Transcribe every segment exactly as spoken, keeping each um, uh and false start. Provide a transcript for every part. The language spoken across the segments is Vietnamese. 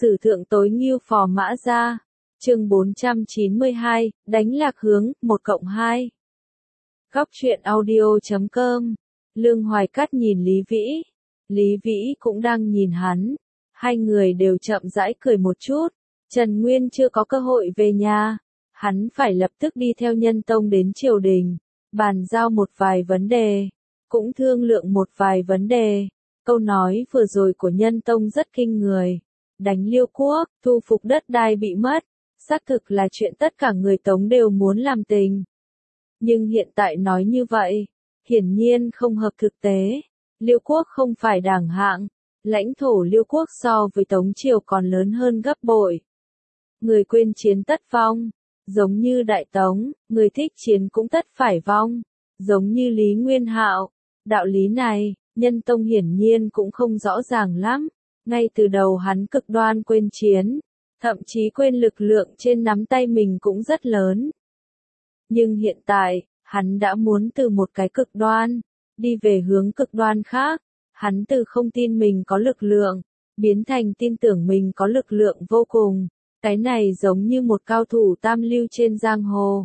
Sử thượng tối ngưu phò mã gia. Chương bốn trăm chín mươi hai, đánh lạc hướng, một cộng hai. Góc truyện audio chấm com. Lương Hoài Cát nhìn Lý Vĩ. Lý Vĩ cũng đang nhìn hắn. Hai người đều chậm rãi cười một chút. Trần Nguyên chưa có cơ hội về nhà. Hắn phải lập tức đi theo Nhân Tông đến triều đình. Bàn giao một vài vấn đề. Cũng thương lượng một vài vấn đề. Câu nói vừa rồi của Nhân Tông rất kinh người. Đánh Liêu Quốc, thu phục đất đai bị mất. Xác thực là chuyện tất cả người Tống đều muốn làm tình. Nhưng hiện tại nói như vậy, hiển nhiên không hợp thực tế. Liêu Quốc không phải đảng hạng. Lãnh thổ Liêu Quốc so với Tống Triều còn lớn hơn gấp bội. Người quên chiến tất vong. Giống như Đại Tống, người thích chiến cũng tất phải vong. Giống như Lý Nguyên Hạo. Đạo lý này, Nhân Tông hiển nhiên cũng không rõ ràng lắm. Ngay từ đầu hắn cực đoan quên chiến. Thậm chí quên lực lượng trên nắm tay mình cũng rất lớn. Nhưng hiện tại, hắn đã muốn từ một cái cực đoan, đi về hướng cực đoan khác. Hắn từ không tin mình có lực lượng, biến thành tin tưởng mình có lực lượng vô cùng. Cái này giống như một cao thủ tam lưu trên giang hồ.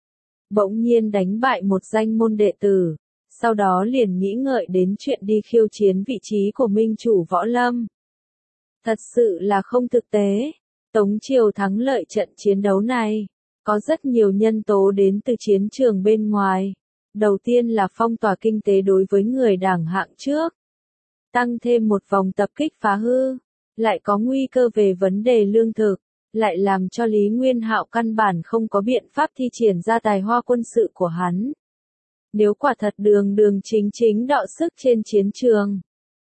Bỗng nhiên đánh bại một danh môn đệ tử, sau đó liền nghĩ ngợi đến chuyện đi khiêu chiến vị trí của minh chủ võ lâm. Thật sự là không thực tế. Tống Triều thắng lợi trận chiến đấu này, có rất nhiều nhân tố đến từ chiến trường bên ngoài. Đầu tiên là phong tỏa kinh tế đối với người đảng hạng trước. Tăng thêm một vòng tập kích phá hư, lại có nguy cơ về vấn đề lương thực, lại làm cho Lý Nguyên Hạo căn bản không có biện pháp thi triển ra tài hoa quân sự của hắn. Nếu quả thật đường đường chính chính đọ sức trên chiến trường,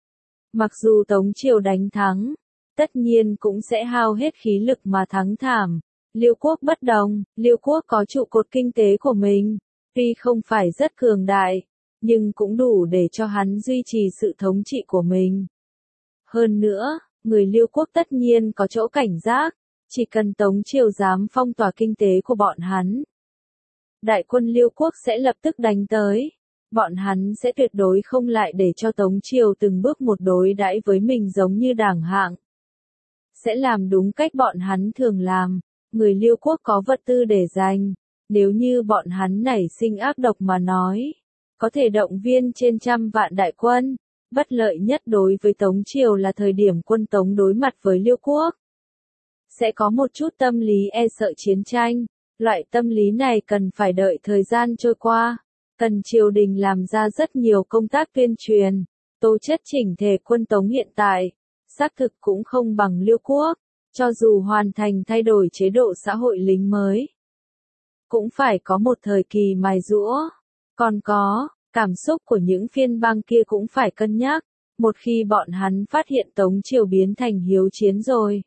mặc dù Tống Triều đánh thắng, tất nhiên cũng sẽ hao hết khí lực mà thắng thảm. Liêu Quốc bất đồng, Liêu Quốc có trụ cột kinh tế của mình, tuy không phải rất cường đại, nhưng cũng đủ để cho hắn duy trì sự thống trị của mình. Hơn nữa, người Liêu Quốc tất nhiên có chỗ cảnh giác, chỉ cần Tống Triều dám phong tỏa kinh tế của bọn hắn, đại quân Liêu Quốc sẽ lập tức đánh tới. Bọn hắn sẽ tuyệt đối không lại để cho Tống Triều từng bước một đối đãi với mình giống như đảng hạng. Sẽ làm đúng cách bọn hắn thường làm. Người Liêu Quốc có vật tư để dành. Nếu như bọn hắn nảy sinh ác độc mà nói, có thể động viên trên trăm vạn đại quân. Bất lợi nhất đối với Tống Triều là thời điểm quân Tống đối mặt với Liêu Quốc. Sẽ có một chút tâm lý e sợ chiến tranh. Loại tâm lý này cần phải đợi thời gian trôi qua. Cần triều đình làm ra rất nhiều công tác tuyên truyền. Tố chất chỉnh thể quân Tống hiện tại, xác thực cũng không bằng Liêu Quốc. Cho dù hoàn thành thay đổi chế độ xã hội lính mới, cũng phải có một thời kỳ mài giũa. Còn có, cảm xúc của những phiên bang kia cũng phải cân nhắc. Một khi bọn hắn phát hiện Tống Triều biến thành hiếu chiến rồi,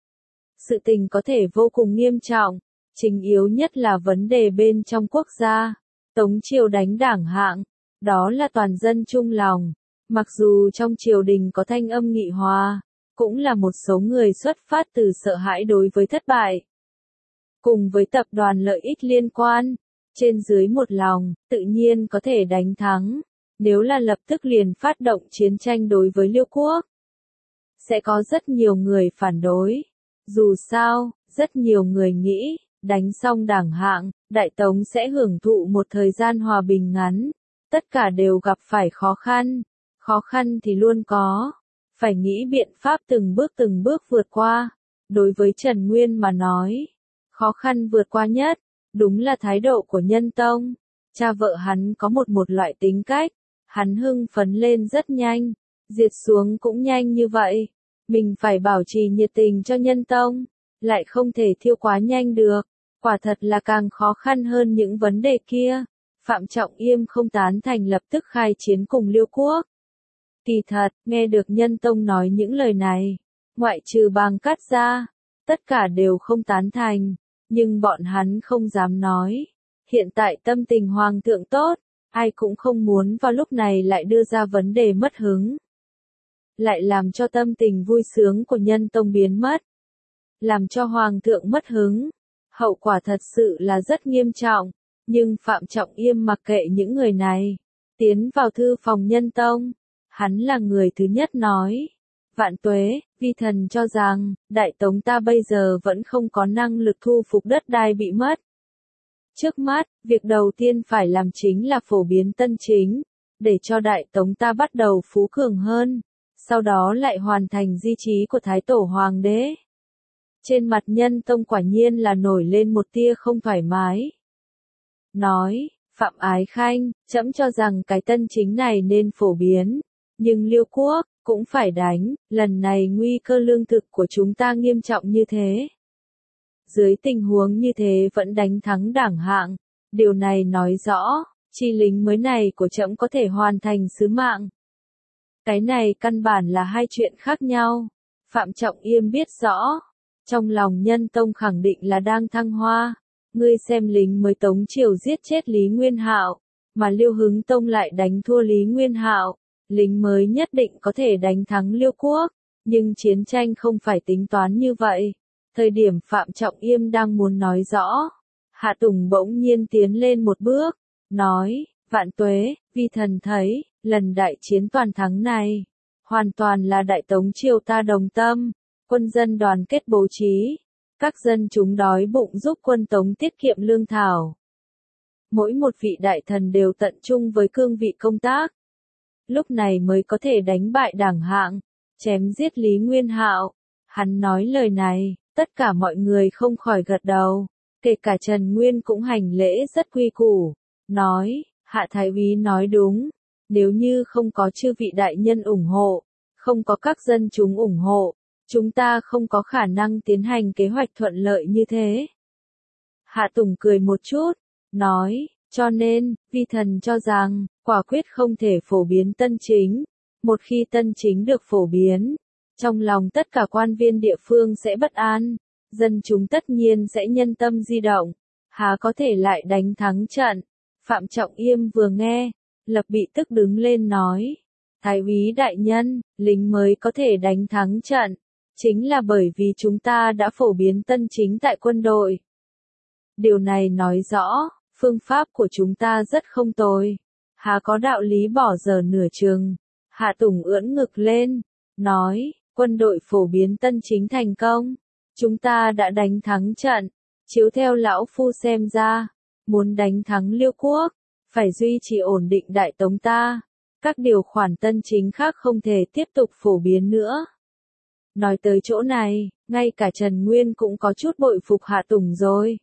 sự tình có thể vô cùng nghiêm trọng. Chính yếu nhất là vấn đề bên trong quốc gia. Tống Triều đánh đảng hạng, đó là toàn dân chung lòng. Mặc dù trong triều đình có thanh âm nghị hòa, cũng là một số người xuất phát từ sợ hãi đối với thất bại. Cùng với tập đoàn lợi ích liên quan, trên dưới một lòng, tự nhiên có thể đánh thắng. Nếu là lập tức liền phát động chiến tranh đối với Liêu Quốc, sẽ có rất nhiều người phản đối. Dù sao, rất nhiều người nghĩ, đánh xong đảng hạng, Đại Tống sẽ hưởng thụ một thời gian hòa bình ngắn. Tất cả đều gặp phải khó khăn. Khó khăn thì luôn có. Phải nghĩ biện pháp từng bước từng bước vượt qua. Đối với Trần Nguyên mà nói, khó khăn vượt qua nhất, đúng là thái độ của Nhân Tông. Cha vợ hắn có một một loại tính cách. Hắn hưng phấn lên rất nhanh, diệt xuống cũng nhanh như vậy. Mình phải bảo trì nhiệt tình cho Nhân Tông, lại không thể thiêu quá nhanh được. Quả thật là càng khó khăn hơn những vấn đề kia. Phạm Trọng Yêm không tán thành lập tức khai chiến cùng Liêu Quốc. Kỳ thật, nghe được Nhân Tông nói những lời này, ngoại trừ Bàng Cát ra, tất cả đều không tán thành. Nhưng bọn hắn không dám nói. Hiện tại tâm tình hoàng thượng tốt, ai cũng không muốn vào lúc này lại đưa ra vấn đề mất hứng. Lại làm cho tâm tình vui sướng của Nhân Tông biến mất. Làm cho hoàng thượng mất hứng. Hậu quả thật sự là rất nghiêm trọng. Nhưng Phạm Trọng Yêm mặc kệ những người này. Tiến vào thư phòng Nhân Tông. Hắn là người thứ nhất nói. Vạn tuế, vi thần cho rằng, Đại Tống ta bây giờ vẫn không có năng lực thu phục đất đai bị mất. Trước mắt, việc đầu tiên phải làm chính là phổ biến tân chính, để cho Đại Tống ta bắt đầu phú cường hơn, sau đó lại hoàn thành di chí của Thái Tổ Hoàng đế. Trên mặt Nhân Tông quả nhiên là nổi lên một tia không thoải mái. Nói, Phạm Ái Khanh, trẫm cho rằng cái tân chính này nên phổ biến, nhưng Liêu quốc, cũng phải đánh, lần này nguy cơ lương thực của chúng ta nghiêm trọng như thế. Dưới tình huống như thế vẫn đánh thắng Đảng Hạng, điều này nói rõ, chi lính mới này của trẫm có thể hoàn thành sứ mạng. Cái này căn bản là hai chuyện khác nhau. Phạm Trọng Yêm biết rõ, trong lòng Nhân Tông khẳng định là đang thăng hoa. Ngươi xem lính mới Tống Triều giết chết Lý Nguyên Hạo, mà Liêu Hứng Tông lại đánh thua Lý Nguyên Hạo, lính mới nhất định có thể đánh thắng Liêu quốc, nhưng chiến tranh không phải tính toán như vậy. Thời điểm Phạm Trọng Yêm đang muốn nói rõ, Hạ Tùng bỗng nhiên tiến lên một bước, nói, Vạn tuế, vi thần thấy, lần đại chiến toàn thắng này, hoàn toàn là Đại Tống Triều ta đồng tâm, quân dân đoàn kết bố trí, các dân chúng đói bụng giúp quân Tống tiết kiệm lương thảo. Mỗi một vị đại thần đều tận trung với cương vị công tác, lúc này mới có thể đánh bại Đảng Hạng, chém giết Lý Nguyên Hạo. Hắn nói lời này, tất cả mọi người không khỏi gật đầu, kể cả Trần Nguyên cũng hành lễ rất quy củ, nói, Hạ Thái úy nói đúng, nếu như không có chư vị đại nhân ủng hộ, không có các dân chúng ủng hộ, chúng ta không có khả năng tiến hành kế hoạch thuận lợi như thế. Hạ Tùng cười một chút, nói, cho nên, vi thần cho rằng, quả quyết không thể phổ biến tân chính. Một khi tân chính được phổ biến, trong lòng tất cả quan viên địa phương sẽ bất an, dân chúng tất nhiên sẽ nhân tâm di động, há có thể lại đánh thắng trận. Phạm Trọng Yêm vừa nghe, lập bị tức đứng lên nói, Thái úy đại nhân, lính mới có thể đánh thắng trận, chính là bởi vì chúng ta đã phổ biến tân chính tại quân đội. Điều này nói rõ, phương pháp của chúng ta rất không tồi, há có đạo lý bỏ dở nửa chừng. Hạ Tùng ưỡn ngực lên, nói, quân đội phổ biến tân chính thành công, chúng ta đã đánh thắng trận, chiếu theo lão phu xem ra, muốn đánh thắng Liêu quốc, phải duy trì ổn định Đại Tống ta, các điều khoản tân chính khác không thể tiếp tục phổ biến nữa. Nói tới chỗ này, ngay cả Trần Nguyên cũng có chút bội phục Hạ Tùng rồi.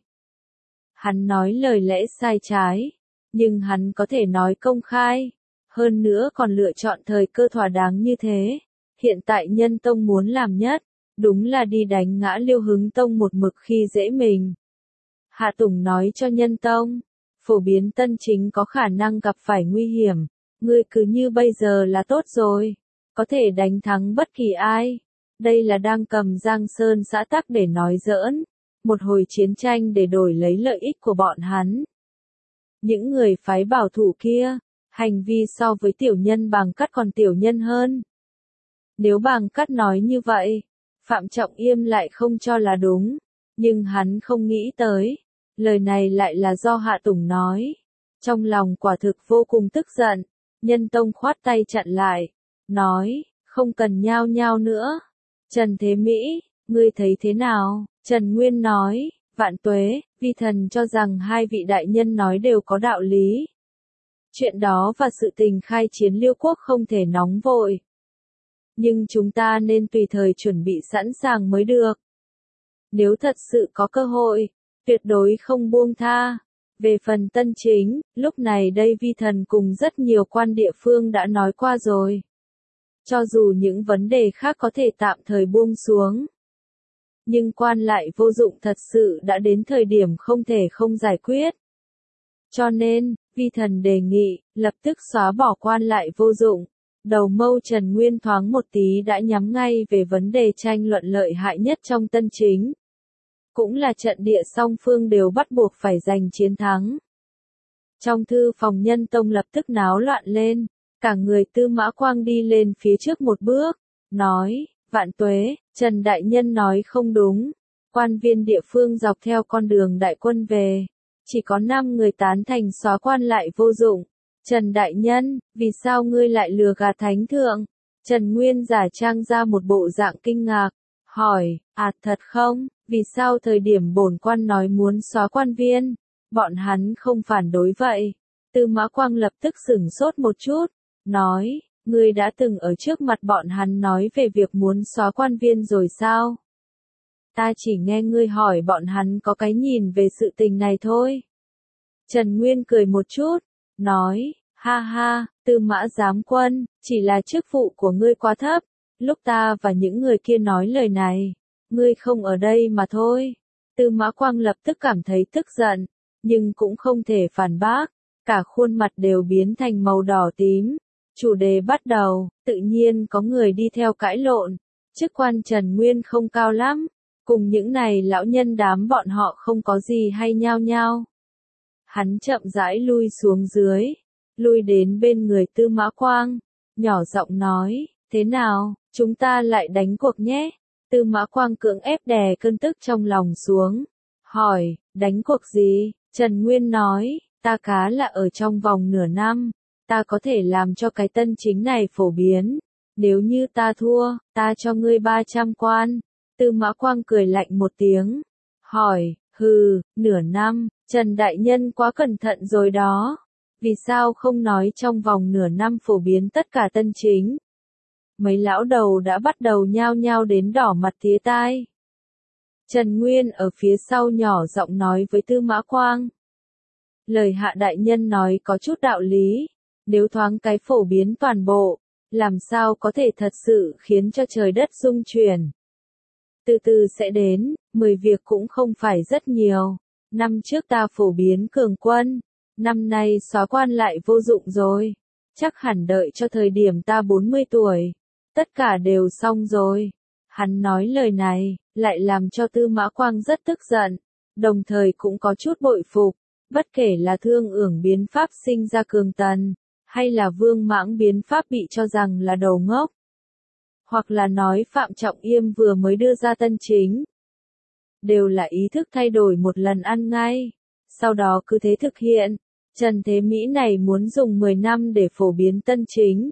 Hắn nói lời lẽ sai trái, nhưng hắn có thể nói công khai, hơn nữa còn lựa chọn thời cơ thỏa đáng như thế. Hiện tại Nhân Tông muốn làm nhất, đúng là đi đánh ngã Liêu Hứng Tông một mực khi dễ mình. Hạ Tùng nói cho Nhân Tông, phổ biến tân chính có khả năng gặp phải nguy hiểm, ngươi cứ như bây giờ là tốt rồi, có thể đánh thắng bất kỳ ai. Đây là đang cầm Giang Sơn xã tắc để nói giỡn, một hồi chiến tranh để đổi lấy lợi ích của bọn hắn. Những người phái bảo thủ kia, hành vi so với tiểu nhân Bàng Cắt còn tiểu nhân hơn. Nếu Bàng Cắt nói như vậy, Phạm Trọng Yêm lại không cho là đúng, nhưng hắn không nghĩ tới, lời này lại là do Hạ Tùng nói. Trong lòng quả thực vô cùng tức giận, Nhân Tông khoát tay chặn lại, nói, không cần nhao nhao nữa. Trần Thế Mỹ, ngươi thấy thế nào? Trần Nguyên nói, Vạn tuế, vi thần cho rằng hai vị đại nhân nói đều có đạo lý. Chuyện đó và sự tình khai chiến Liêu quốc không thể nóng vội. Nhưng chúng ta nên tùy thời chuẩn bị sẵn sàng mới được. Nếu thật sự có cơ hội, tuyệt đối không buông tha. Về phần tân chính, lúc này đây vi thần cùng rất nhiều quan địa phương đã nói qua rồi. Cho dù những vấn đề khác có thể tạm thời buông xuống, nhưng quan lại vô dụng thật sự đã đến thời điểm không thể không giải quyết. Cho nên, vi thần đề nghị, lập tức xóa bỏ quan lại vô dụng. Đầu mâu Trần Nguyên thoáng một tí đã nhắm ngay về vấn đề tranh luận lợi hại nhất trong tân chính. Cũng là trận địa song phương đều bắt buộc phải giành chiến thắng. Trong thư phòng Nhân Tông lập tức náo loạn lên, cả người Tư Mã Quang đi lên phía trước một bước, nói, Vạn tuế, Trần Đại Nhân nói không đúng, quan viên địa phương dọc theo con đường đại quân về, chỉ có năm người tán thành xóa quan lại vô dụng. Trần Đại Nhân, vì sao ngươi lại lừa gạt Thánh Thượng? Trần Nguyên giả trang ra một bộ dạng kinh ngạc, hỏi, à thật không, vì sao thời điểm bổn quan nói muốn xóa quan viên, bọn hắn không phản đối vậy? Tư Mã Quang lập tức sửng sốt một chút, nói, ngươi đã từng ở trước mặt bọn hắn nói về việc muốn xóa quan viên rồi sao? Ta chỉ nghe ngươi hỏi bọn hắn có cái nhìn về sự tình này thôi. Trần Nguyên cười một chút, nói, ha ha, Tư Mã Giám Quân, chỉ là chức vụ của ngươi quá thấp, lúc ta và những người kia nói lời này, ngươi không ở đây mà thôi. Tư Mã Quang lập tức cảm thấy tức giận, nhưng cũng không thể phản bác, cả khuôn mặt đều biến thành màu đỏ tím. Chủ đề bắt đầu, tự nhiên có người đi theo cãi lộn, chức quan Trần Nguyên không cao lắm, cùng những này lão nhân đám bọn họ không có gì hay nhao nhao. Hắn chậm rãi lui xuống dưới, lui đến bên người Tư Mã Quang, nhỏ giọng nói, thế nào, chúng ta lại đánh cuộc nhé. Tư Mã Quang cưỡng ép đè cơn tức trong lòng xuống, hỏi, đánh cuộc gì? Trần Nguyên nói, ta cá là ở trong vòng nửa năm, ta có thể làm cho cái tân chính này phổ biến, nếu như ta thua, ta cho ngươi ba trăm quan. Tư Mã Quang cười lạnh một tiếng, hỏi, hừ, nửa năm, Trần Đại Nhân quá cẩn thận rồi đó, vì sao không nói trong vòng nửa năm phổ biến tất cả tân chính? Mấy lão đầu đã bắt đầu nhao nhao đến đỏ mặt tía tai. Trần Nguyên ở phía sau nhỏ giọng nói với Tư Mã Quang. Lời Hạ Đại Nhân nói có chút đạo lý, nếu thoáng cái phổ biến toàn bộ, làm sao có thể thật sự khiến cho trời đất rung chuyển. Từ từ sẽ đến, mười việc cũng không phải rất nhiều. Năm trước ta phổ biến cường quân, năm nay xóa quan lại vô dụng rồi. Chắc hẳn đợi cho thời điểm ta bốn mươi tuổi, tất cả đều xong rồi. Hắn nói lời này, lại làm cho Tư Mã Quang rất tức giận, đồng thời cũng có chút bội phục, bất kể là Thương Ưởng biến pháp sinh ra cường tần, hay là Vương Mãng biến pháp bị cho rằng là đầu ngốc, hoặc là nói Phạm Trọng Yêm vừa mới đưa ra tân chính, đều là ý thức thay đổi một lần ăn ngay, sau đó cứ thế thực hiện. Trần Thế Mỹ này muốn dùng mười năm để phổ biến tân chính.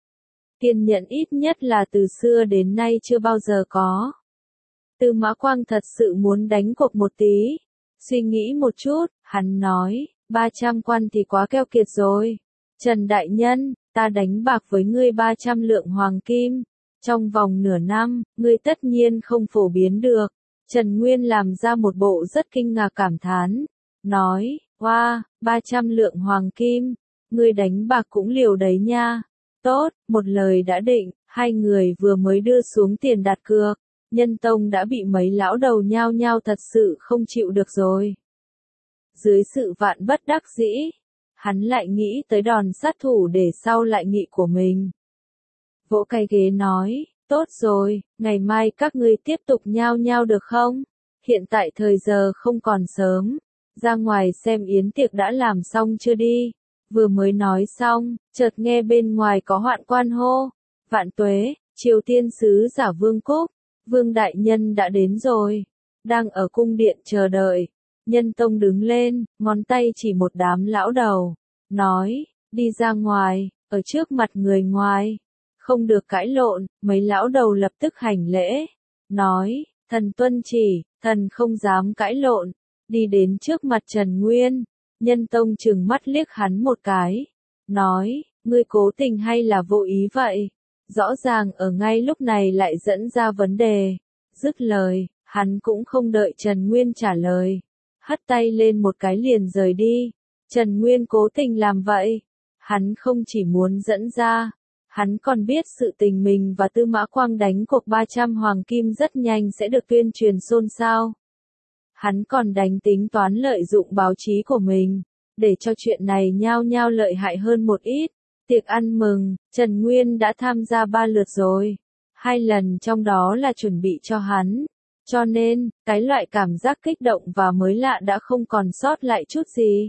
Kiên nhẫn ít nhất là từ xưa đến nay chưa bao giờ có. Tư Mã Quang thật sự muốn đánh cuộc một tí. Suy nghĩ một chút, hắn nói, ba trăm quan thì quá keo kiệt rồi. Trần Đại Nhân, ta đánh bạc với ngươi ba trăm lượng hoàng kim. Trong vòng nửa năm, ngươi tất nhiên không phổ biến được. Trần Nguyên làm ra một bộ rất kinh ngạc cảm thán. Nói, wow, ba trăm lượng hoàng kim. Ngươi đánh bạc cũng liều đấy nha. Tốt, một lời đã định, hai người vừa mới đưa xuống tiền đặt cược. Nhân tông đã bị mấy lão đầu nhao nhao thật sự không chịu được rồi. Dưới sự vạn bất đắc dĩ, hắn lại nghĩ tới đòn sát thủ để sau lại nghị của mình. Vỗ cái ghế nói, tốt rồi, ngày mai các ngươi tiếp tục nhao nhao được không? Hiện tại thời giờ không còn sớm, ra ngoài xem yến tiệc đã làm xong chưa đi. Vừa mới nói xong, chợt nghe bên ngoài có hoạn quan hô, vạn tuế, Triều Tiên sứ giả Vương Cúc, Vương Đại Nhân đã đến rồi, đang ở cung điện chờ đợi. Nhân tông đứng lên, ngón tay chỉ một đám lão đầu, nói, đi ra ngoài, ở trước mặt người ngoài, không được cãi lộn. Mấy lão đầu lập tức hành lễ, nói, thần tuân chỉ, thần không dám cãi lộn, đi đến trước mặt Trần Nguyên. Nhân tông trừng mắt liếc hắn một cái, nói, ngươi cố tình hay là vô ý vậy? Rõ ràng ở ngay lúc này lại dẫn ra vấn đề. Dứt lời, hắn cũng không đợi Trần Nguyên trả lời, hất tay lên một cái liền rời đi. Trần Nguyên cố tình làm vậy, hắn không chỉ muốn dẫn ra, hắn còn biết sự tình mình và Tư Mã Quang đánh cuộc ba trăm hoàng kim rất nhanh sẽ được tuyên truyền xôn xao. Hắn còn đánh tính toán lợi dụng báo chí của mình, để cho chuyện này nhao nhao lợi hại hơn một ít. Tiệc ăn mừng, Trần Nguyên đã tham gia ba lượt rồi. Hai lần trong đó là chuẩn bị cho hắn. Cho nên, cái loại cảm giác kích động và mới lạ đã không còn sót lại chút gì.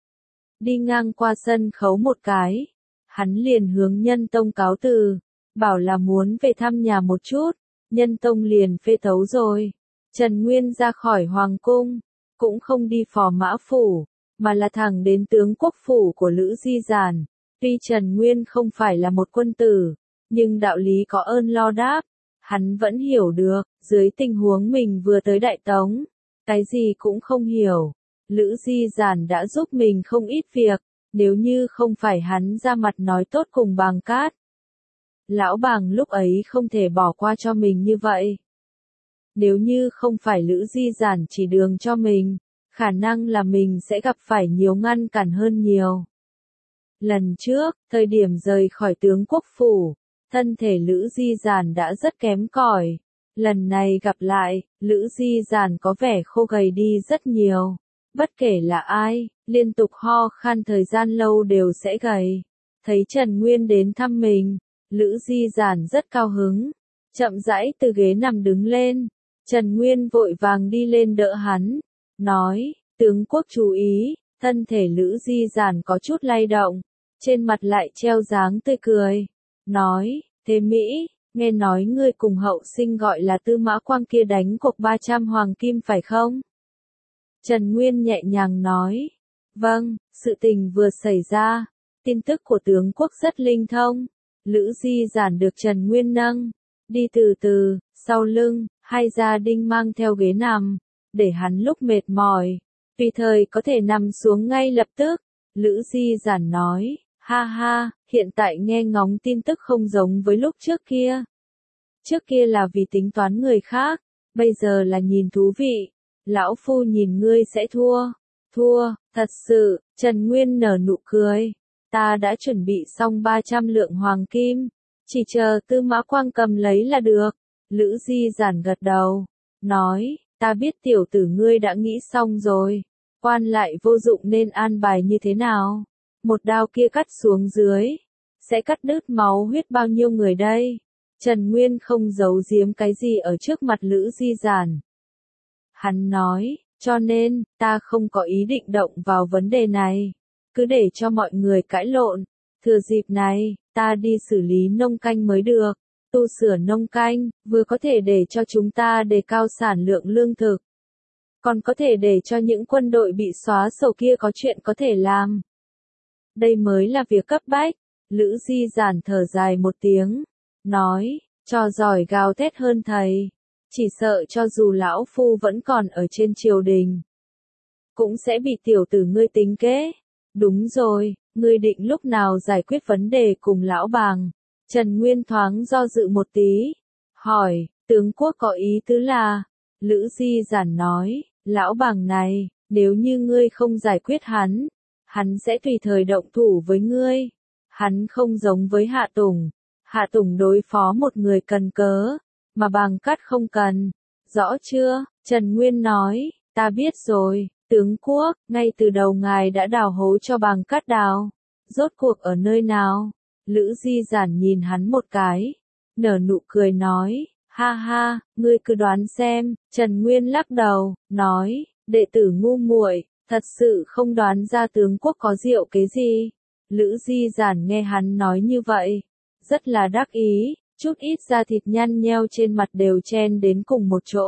Đi ngang qua sân khấu một cái, hắn liền hướng Nhân Tông cáo từ, bảo là muốn về thăm nhà một chút. Nhân Tông liền phê thấu rồi. Trần Nguyên ra khỏi Hoàng Cung, cũng không đi Phò Mã Phủ, mà là thẳng đến tướng quốc phủ của Lữ Di Giản. Tuy Trần Nguyên không phải là một quân tử, Nhưng đạo lý có ơn lo đáp, hắn vẫn hiểu được, dưới tình huống mình vừa tới Đại Tống, cái gì cũng không hiểu. Lữ Di Giản đã giúp mình không ít việc, nếu như không phải hắn ra mặt nói tốt cùng Bàng Cát. Lão Bàng lúc ấy không thể bỏ qua cho mình như vậy. Nếu như không phải Lữ Di Giản chỉ đường cho mình, khả năng là mình sẽ gặp phải nhiều ngăn cản hơn nhiều. Lần trước, thời điểm rời khỏi tướng quốc phủ, thân thể Lữ Di Giản đã rất kém cỏi. Lần này gặp lại, Lữ Di Giản có vẻ khô gầy đi rất nhiều. Bất kể là ai, liên tục ho khan thời gian lâu đều sẽ gầy. Thấy Trần Nguyên đến thăm mình, Lữ Di Giản rất cao hứng, chậm rãi từ ghế nằm đứng lên. Trần Nguyên vội vàng đi lên đỡ hắn, nói, tướng quốc chú ý, thân thể Lữ Di Giản có chút lay động, trên mặt lại treo dáng tươi cười, nói, thế Mỹ, nghe nói ngươi cùng hậu sinh gọi là Tư Mã Quang kia đánh cuộc ba trăm hoàng kim phải không? Trần Nguyên nhẹ nhàng nói, vâng, sự tình vừa xảy ra, tin tức của tướng quốc rất linh thông. Lữ Di Giản được Trần Nguyên nâng, đi từ từ, sau lưng, hai gia đình mang theo ghế nằm, để hắn lúc mệt mỏi, tùy thời có thể nằm xuống ngay lập tức. Lữ Di Giản nói, ha ha, hiện tại nghe ngóng tin tức không giống với lúc trước kia. Trước kia là vì tính toán người khác, bây giờ là nhìn thú vị. Lão Phu nhìn ngươi sẽ thua. Thua, thật sự, Trần Nguyên nở nụ cười. Ta đã chuẩn bị xong ba trăm lượng hoàng kim, chỉ chờ Tư Mã Quang cầm lấy là được. Lữ Di Giản gật đầu, nói, ta biết tiểu tử ngươi đã nghĩ xong rồi, quan lại vô dụng nên an bài như thế nào. Một đao kia cắt xuống dưới, sẽ cắt đứt máu huyết bao nhiêu người đây? Trần Nguyên không giấu giếm cái gì ở trước mặt Lữ Di Giản. Hắn nói, cho nên, ta không có ý định động vào vấn đề này, cứ để cho mọi người cãi lộn. Thừa dịp này, ta đi xử lý nông canh mới được. Tu sửa nông canh, vừa có thể để cho chúng ta đề cao sản lượng lương thực, còn có thể để cho những quân đội bị xóa sổ kia có chuyện có thể làm. Đây mới là việc cấp bách. Lữ Di Giản thở dài một tiếng, nói, trò giỏi gào thét hơn thầy, chỉ sợ cho dù lão phu vẫn còn ở trên triều đình, cũng sẽ bị tiểu tử ngươi tính kế. Đúng rồi, ngươi định lúc nào giải quyết vấn đề cùng lão Bàng? Trần Nguyên thoáng do dự một tí, hỏi, tướng quốc có ý tứ là? Lữ Di Giản nói, lão Bàng này, nếu như ngươi không giải quyết hắn, hắn sẽ tùy thời động thủ với ngươi. Hắn không giống với Hạ Tùng. Hạ Tùng đối phó một người cần cớ, mà Bàng Cát không cần. Rõ chưa? Trần Nguyên nói, ta biết rồi, tướng quốc, ngay từ đầu ngài đã đào hố cho Bàng Cát đào. Rốt cuộc ở nơi nào? Lữ Di Giản nhìn hắn một cái, nở nụ cười nói, ha ha, ngươi cứ đoán xem. Trần Nguyên lắc đầu, nói, đệ tử ngu muội, thật sự không đoán ra tướng quốc có diệu kế gì. Lữ Di Giản nghe hắn nói như vậy, rất là đắc ý, chút ít da thịt nhăn nheo trên mặt đều chen đến cùng một chỗ.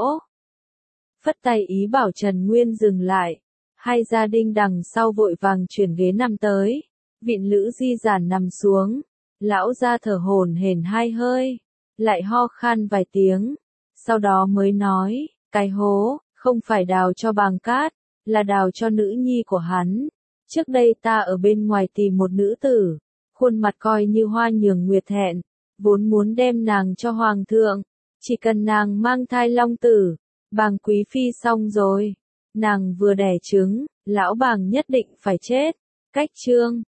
Phất tay ý bảo Trần Nguyên dừng lại, hai gia đình đằng sau vội vàng chuyển ghế nằm tới, vịn Lữ Di Giản nằm xuống, lão ra thở hổn hển hai hơi, lại ho khan vài tiếng, sau đó mới nói, cái hố, không phải đào cho Bàng Cát, là đào cho nữ nhi của hắn. Trước đây ta ở bên ngoài tìm một nữ tử, khuôn mặt coi như hoa nhường nguyệt thẹn, vốn muốn đem nàng cho hoàng thượng, chỉ cần nàng mang thai long tử, Bàng quý phi xong rồi, nàng vừa đẻ trứng, lão Bàng nhất định phải chết. Cách chương